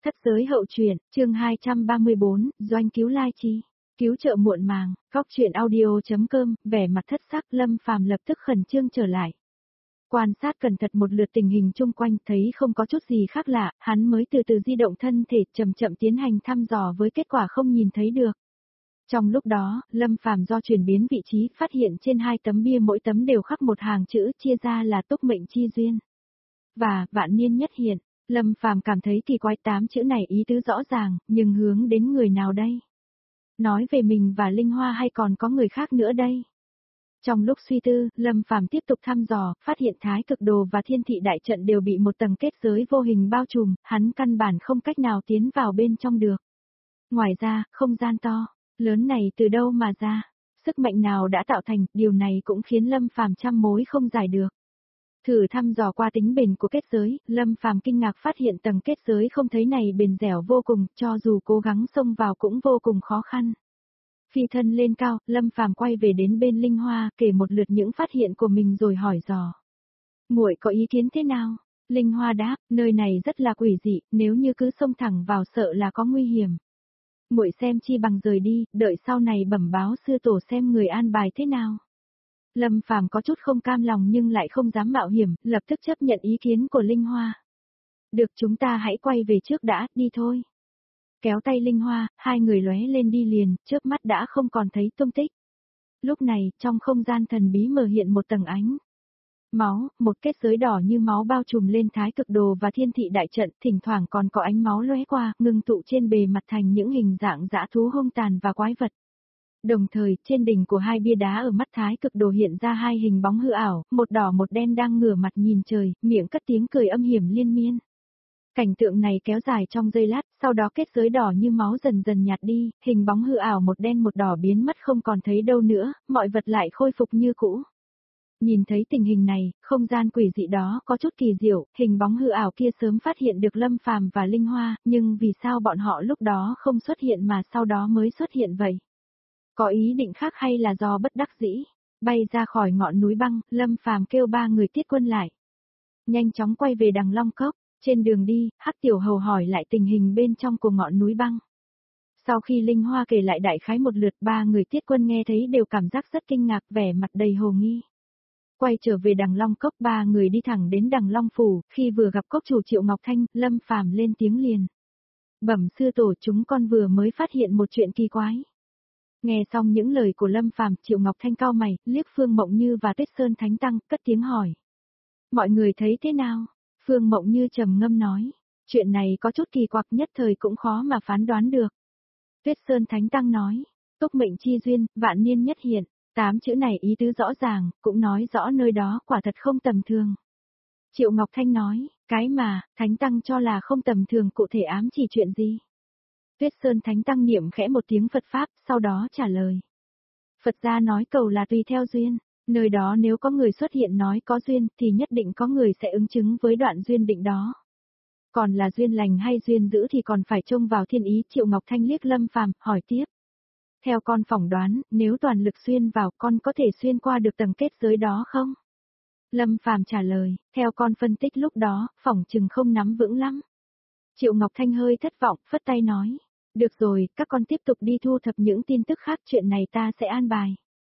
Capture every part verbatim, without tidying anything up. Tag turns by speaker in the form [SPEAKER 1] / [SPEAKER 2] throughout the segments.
[SPEAKER 1] Thất giới hậu truyện, chương hai trăm ba mươi bốn, doanh cứu lai chi. Cứu trợ muộn màng, góc truyện audio.com, vẻ mặt thất sắc Lâm Phàm lập tức khẩn trương trở lại. Quan sát cẩn thận một lượt tình hình chung quanh thấy không có chút gì khác lạ, hắn mới từ từ di động thân thể chậm chậm tiến hành thăm dò với kết quả không nhìn thấy được. Trong lúc đó, Lâm Phàm do chuyển biến vị trí phát hiện trên hai tấm bia mỗi tấm đều khắc một hàng chữ chia ra là túc mệnh chi duyên. Và vạn niên nhất hiện. Lâm Phàm cảm thấy kỳ quái, tám chữ này ý tứ rõ ràng, nhưng hướng đến người nào đây? Nói về mình và Linh Hoa hay còn có người khác nữa đây? Trong lúc suy tư, Lâm Phàm tiếp tục thăm dò, phát hiện Thái Cực Đồ và Thiên Thị Đại Trận đều bị một tầng kết giới vô hình bao trùm, hắn căn bản không cách nào tiến vào bên trong được. Ngoài ra, không gian to, lớn này từ đâu mà ra? Sức mạnh nào đã tạo thành, điều này cũng khiến Lâm Phàm trăm mối không giải được. Thử thăm dò qua tính bền của kết giới, Lâm Phàm kinh ngạc phát hiện tầng kết giới không thấy này bền dẻo vô cùng, cho dù cố gắng xông vào cũng vô cùng khó khăn. Phi thân lên cao, Lâm Phàm quay về đến bên Linh Hoa, kể một lượt những phát hiện của mình rồi hỏi dò. Muội có ý kiến thế nào? Linh Hoa đáp, nơi này rất là quỷ dị, nếu như cứ xông thẳng vào sợ là có nguy hiểm. Muội xem chi bằng rời đi, đợi sau này bẩm báo sư tổ xem người an bài thế nào. Lâm Phàm có chút không cam lòng nhưng lại không dám mạo hiểm, lập tức chấp nhận ý kiến của Linh Hoa. Được, chúng ta hãy quay về trước đã, đi thôi. Kéo tay Linh Hoa, hai người lóe lên đi liền, chớp mắt đã không còn thấy tung tích. Lúc này, trong không gian thần bí mờ hiện một tầng ánh máu, một kết giới đỏ như máu bao trùm lên Thái Cực Đồ và Thiên Thị Đại Trận, thỉnh thoảng còn có ánh máu lóe qua, ngưng tụ trên bề mặt thành những hình dạng dã thú hung tàn và quái vật. Đồng thời, trên đỉnh của hai bia đá ở mắt Thái Cực Đồ hiện ra hai hình bóng hư ảo, một đỏ một đen đang ngửa mặt nhìn trời, miệng cất tiếng cười âm hiểm liên miên. Cảnh tượng này kéo dài trong giây lát, sau đó kết giới đỏ như máu dần dần nhạt đi, hình bóng hư ảo một đen một đỏ biến mất không còn thấy đâu nữa, mọi vật lại khôi phục như cũ. Nhìn thấy tình hình này, không gian quỷ dị đó có chút kỳ diệu, hình bóng hư ảo kia sớm phát hiện được Lâm Phàm và Linh Hoa, nhưng vì sao bọn họ lúc đó không xuất hiện mà sau đó mới xuất hiện vậy? Có ý định khác hay là do bất đắc dĩ? Bay ra khỏi ngọn núi băng, Lâm Phàm kêu ba người tiết quân lại. Nhanh chóng quay về Đằng Long Cốc, trên đường đi, Hắc Tiểu Hầu hỏi lại tình hình bên trong của ngọn núi băng. Sau khi Linh Hoa kể lại đại khái một lượt, ba người tiết quân nghe thấy đều cảm giác rất kinh ngạc, vẻ mặt đầy hồ nghi. Quay trở về Đằng Long Cốc, ba người đi thẳng đến Đằng Long Phủ, khi vừa gặp cốc chủ Triệu Ngọc Thanh, Lâm Phàm lên tiếng liền. Bẩm sư tổ, chúng con vừa mới phát hiện một chuyện kỳ quái. Nghe xong những lời của Lâm Phàm, Triệu Ngọc Thanh cau mày, liếc Phương Mộng Như và Tuyết Sơn Thánh Tăng, cất tiếng hỏi. Mọi người thấy thế nào? Phương Mộng Như trầm ngâm nói. Chuyện này có chút kỳ quặc, nhất thời cũng khó mà phán đoán được. Tuyết Sơn Thánh Tăng nói. Túc mệnh chi duyên, vạn niên nhất hiện. Tám chữ này ý tứ rõ ràng, cũng nói rõ nơi đó quả thật không tầm thường. Triệu Ngọc Thanh nói. Cái mà, Thánh Tăng cho là không tầm thường cụ thể ám chỉ chuyện gì? Tuyết Sơn Thánh Tăng niệm khẽ một tiếng Phật Pháp, sau đó trả lời. Phật gia nói cầu là tùy theo duyên, nơi đó nếu có người xuất hiện nói có duyên thì nhất định có người sẽ ứng chứng với đoạn duyên định đó. Còn là duyên lành hay duyên dữ thì còn phải trông vào thiên ý. Triệu Ngọc Thanh liếc Lâm Phàm, hỏi tiếp. Theo con phỏng đoán, nếu toàn lực xuyên vào con có thể xuyên qua được tầng kết giới đó không? Lâm Phàm trả lời, theo con phân tích lúc đó, phỏng chừng không nắm vững lắm. Triệu Ngọc Thanh hơi thất vọng, phất tay nói. Được rồi, các con tiếp tục đi thu thập những tin tức khác, chuyện này ta sẽ an bài.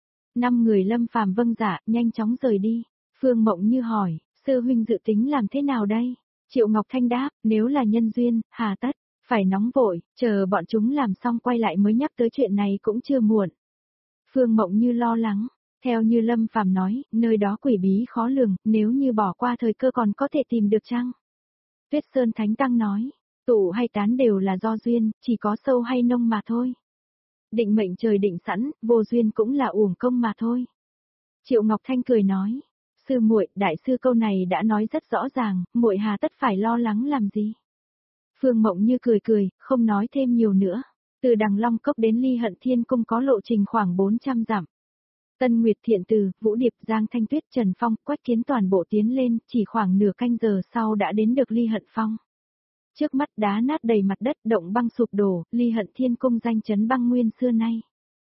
[SPEAKER 1] Năm người Lâm Phàm vâng dạ, nhanh chóng rời đi. Phương Mộng Như hỏi, sư huynh dự tính làm thế nào đây? Triệu Ngọc Thanh đáp, nếu là nhân duyên, hà tất, phải nóng vội, chờ bọn chúng làm xong quay lại mới nhắc tới chuyện này cũng chưa muộn. Phương Mộng Như lo lắng, theo như Lâm Phàm nói, nơi đó quỷ bí khó lường, nếu như bỏ qua thời cơ còn có thể tìm được chăng? Tuyết Sơn Thánh Tăng nói. Tụ hay tán đều là do duyên, chỉ có sâu hay nông mà thôi. Định mệnh trời định sẵn, vô duyên cũng là uổng công mà thôi. Triệu Ngọc Thanh cười nói, sư muội, đại sư câu này đã nói rất rõ ràng, muội hà tất phải lo lắng làm gì. Phương Mộng Như cười cười, không nói thêm nhiều nữa. Từ Đằng Long Cốc đến Ly Hận Thiên Cung có lộ trình khoảng bốn trăm dặm. Tân Nguyệt Thiện Từ, Vũ Điệp, Giang Thanh Tuyết, Trần Phong, Quách Kiến toàn bộ tiến lên, chỉ khoảng nửa canh giờ sau đã đến được Ly Hận Phong. Trước mắt đá nát đầy mặt đất, động băng sụp đổ, Ly Hận Thiên Cung danh chấn băng nguyên xưa nay.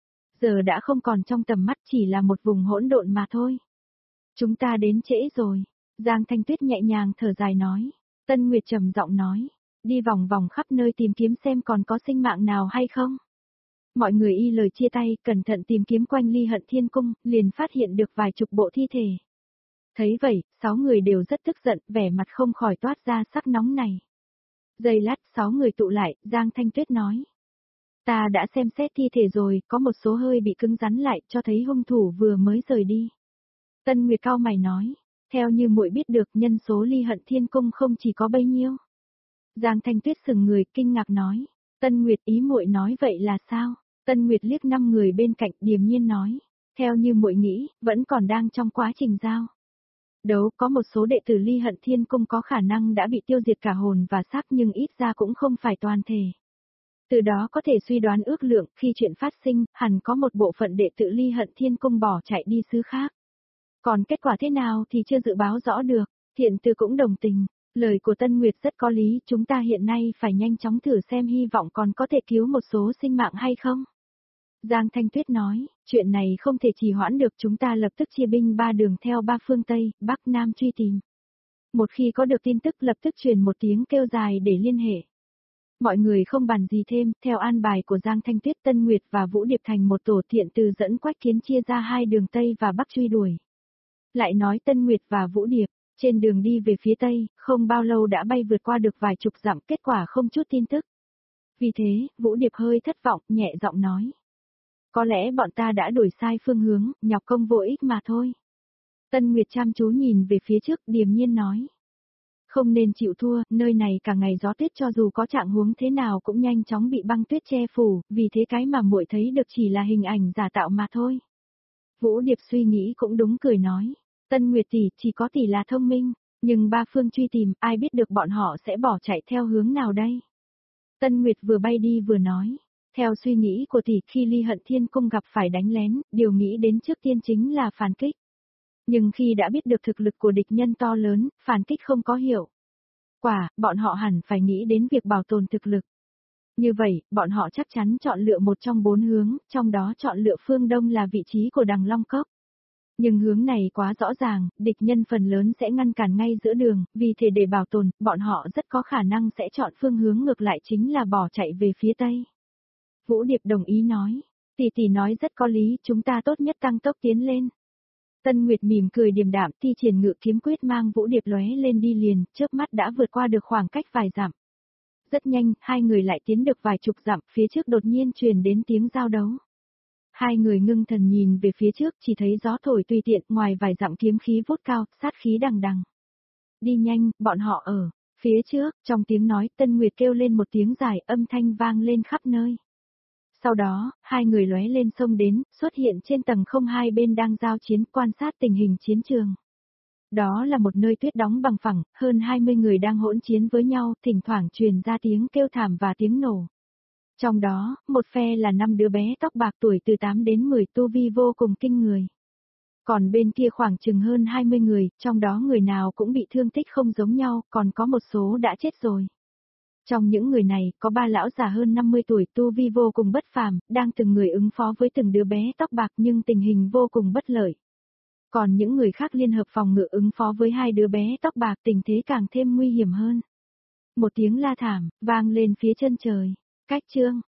[SPEAKER 1] Giờ đã không còn trong tầm mắt, chỉ là một vùng hỗn độn mà thôi. Chúng ta đến trễ rồi, Giang Thanh Tuyết nhẹ nhàng thở dài nói. Tân Nguyệt trầm giọng nói, đi vòng vòng khắp nơi tìm kiếm xem còn có sinh mạng nào hay không. Mọi người y lời chia tay, cẩn thận tìm kiếm quanh Ly Hận Thiên Cung, liền phát hiện được vài chục bộ thi thể. Thấy vậy, sáu người đều rất tức giận, vẻ mặt không khỏi toát ra sắc nóng này. Giây lát, sáu người tụ lại, Giang Thanh Tuyết nói. Ta đã xem xét thi thể rồi, có một số hơi bị cứng rắn lại, cho thấy hung thủ vừa mới rời đi. Tân Nguyệt cau mày nói, theo như muội biết được nhân số Ly Hận Thiên Cung không chỉ có bấy nhiêu. Giang Thanh Tuyết sừng người, kinh ngạc nói, Tân Nguyệt ý muội nói vậy là sao? Tân Nguyệt liếc năm người bên cạnh, điềm nhiên nói, theo như muội nghĩ, vẫn còn đang trong quá trình giao đấu, có một số đệ tử Ly Hận Thiên Cung có khả năng đã bị tiêu diệt cả hồn và xác nhưng ít ra cũng không phải toàn thể. Từ đó có thể suy đoán ước lượng, khi chuyện phát sinh, hẳn có một bộ phận đệ tử Ly Hận Thiên Cung bỏ chạy đi xứ khác. Còn kết quả thế nào thì chưa dự báo rõ được, Thiện Từ cũng đồng tình, lời của Tân Nguyệt rất có lý, chúng ta hiện nay phải nhanh chóng thử xem hy vọng còn có thể cứu một số sinh mạng hay không. Giang Thanh Tuyết nói, chuyện này không thể trì hoãn được, chúng ta lập tức chia binh ba đường theo ba phương Tây, Bắc Nam truy tìm. Một khi có được tin tức lập tức truyền một tiếng kêu dài để liên hệ. Mọi người không bàn gì thêm, theo an bài của Giang Thanh Tuyết, Tân Nguyệt và Vũ Điệp thành một tổ, Thiện Từ dẫn Quách Kiến chia ra hai đường Tây và Bắc truy đuổi. Lại nói Tân Nguyệt và Vũ Điệp, trên đường đi về phía Tây, không bao lâu đã bay vượt qua được vài chục dặm, kết quả không chút tin tức. Vì thế, Vũ Điệp hơi thất vọng, nhẹ giọng nói. Có lẽ bọn ta đã đổi sai phương hướng, nhọc công vô ích mà thôi. Tân Nguyệt chăm chú nhìn về phía trước, điềm nhiên nói. Không nên chịu thua, nơi này cả ngày gió tuyết, cho dù có trạng huống thế nào cũng nhanh chóng bị băng tuyết che phủ, vì thế cái mà muội thấy được chỉ là hình ảnh giả tạo mà thôi. Vũ Điệp suy nghĩ cũng đúng, cười nói. Tân Nguyệt tỷ, chỉ có tỷ là thông minh, nhưng ba phương truy tìm, ai biết được bọn họ sẽ bỏ chạy theo hướng nào đây? Tân Nguyệt vừa bay đi vừa nói. Theo suy nghĩ của tỷ, khi Ly Hận Thiên Cung gặp phải đánh lén, điều nghĩ đến trước tiên chính là phản kích. Nhưng khi đã biết được thực lực của địch nhân to lớn, phản kích không có hiệu quả, bọn họ hẳn phải nghĩ đến việc bảo tồn thực lực. Như vậy, bọn họ chắc chắn chọn lựa một trong bốn hướng, trong đó chọn lựa phương Đông là vị trí của Đằng Long Cốc. Nhưng hướng này quá rõ ràng, địch nhân phần lớn sẽ ngăn cản ngay giữa đường, vì thế để bảo tồn, bọn họ rất có khả năng sẽ chọn phương hướng ngược lại, chính là bỏ chạy về phía Tây. Vũ Điệp đồng ý nói, tỷ tỷ nói rất có lý, chúng ta tốt nhất tăng tốc tiến lên. Tân Nguyệt mỉm cười điềm đạm, thi triển ngự kiếm quyết mang Vũ Điệp lóe lên đi liền, chớp mắt đã vượt qua được khoảng cách vài dặm. Rất nhanh, hai người lại tiến được vài chục dặm, phía trước đột nhiên truyền đến tiếng giao đấu. Hai người ngưng thần nhìn về phía trước, chỉ thấy gió thổi tùy tiện, ngoài vài dặm kiếm khí vút cao, sát khí đằng đằng. Đi nhanh, bọn họ ở phía trước, trong tiếng nói, Tân Nguyệt kêu lên một tiếng dài, âm thanh vang lên khắp nơi. Sau đó, hai người lóe lên sông đến, xuất hiện trên tầng không, hai bên đang giao chiến, quan sát tình hình chiến trường. Đó là một nơi tuyết đóng bằng phẳng, hơn hai mươi người đang hỗn chiến với nhau, thỉnh thoảng truyền ra tiếng kêu thảm và tiếng nổ. Trong đó, một phe là năm đứa bé tóc bạc tuổi từ tám đến mười, tu vi vô cùng kinh người. Còn bên kia khoảng chừng hơn hai mươi người, trong đó người nào cũng bị thương tích không giống nhau, còn có một số đã chết rồi. Trong những người này, có ba lão già hơn năm mươi tuổi, tu vi vô cùng bất phàm, đang từng người ứng phó với từng đứa bé tóc bạc nhưng tình hình vô cùng bất lợi. Còn những người khác liên hợp phòng ngự ứng phó với hai đứa bé tóc bạc, tình thế càng thêm nguy hiểm hơn. Một tiếng la thảm, vang lên phía chân trời. Cách chương